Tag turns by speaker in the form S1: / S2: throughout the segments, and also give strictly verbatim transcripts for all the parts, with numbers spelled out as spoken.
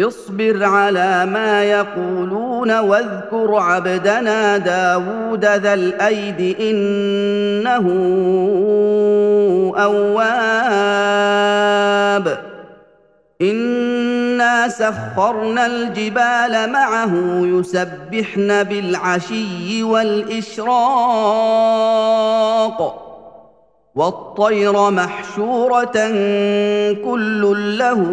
S1: اصبر على ما يقولون واذكر عبدنا داود ذا الأيد إنه أواب إنا سخرنا الجبال معه يسبحن بالعشي والإشراق والطير محشورة كل له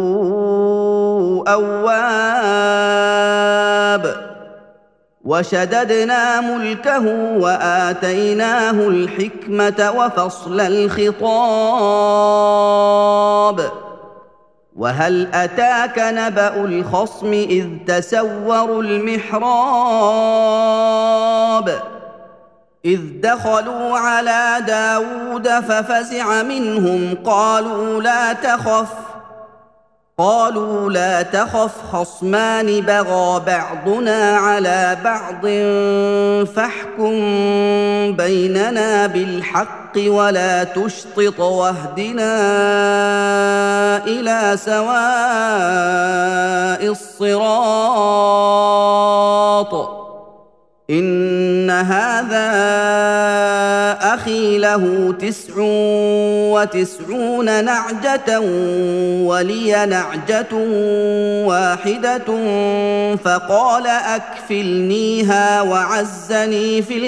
S1: أواب وشددنا ملكه وآتيناه الحكمة وفصل الخطاب وهل أتاك نبأ الخصم إذ تسوروا المحراب إذ دخلوا على داود ففزع منهم قالوا لا تخف قالوا لا تخف خصمان بغى بعضنا على بعض فاحكم بيننا بالحق ولا تشطط واهدنا إلى سواء الصراط إن هذا أخي له تسع وتسعون نعجة ولي نعجة واحدة فقال أكفلنيها وعزني في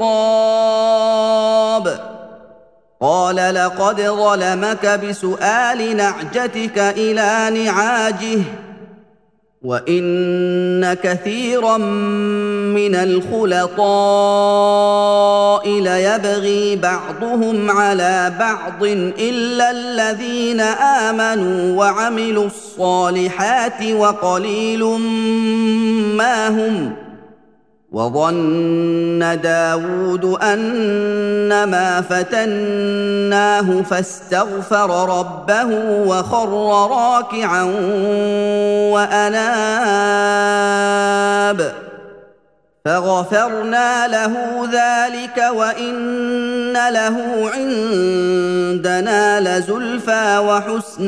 S1: الخطاب قال لقد ظلمك بسؤال نعجتك إلى نعاجه وإن كثيرا من الخلطاء ليبغي بعضهم على بعض إلا الذين آمنوا وعملوا الصالحات وقليل ما هم وظن داود أنما فتناه فاستغفر ربه وخر راكعا وأناب فغفرنا له ذلك وإن له عندنا لزلفى وحسن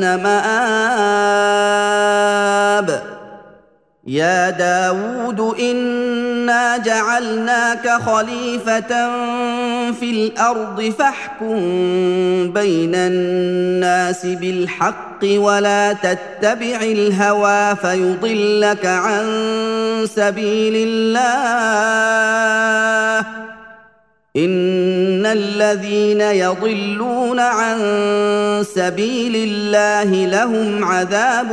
S1: مآب يا داود إنا جعلناك خليفة في الأرض فاحكم بين الناس بالحق ولا تتبع الهوى فيضلك عن سبيل الله إن الذين يضلون عن سبيل الله لهم عذاب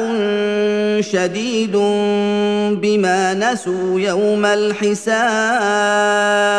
S1: شديد بما نسوا يوم الحساب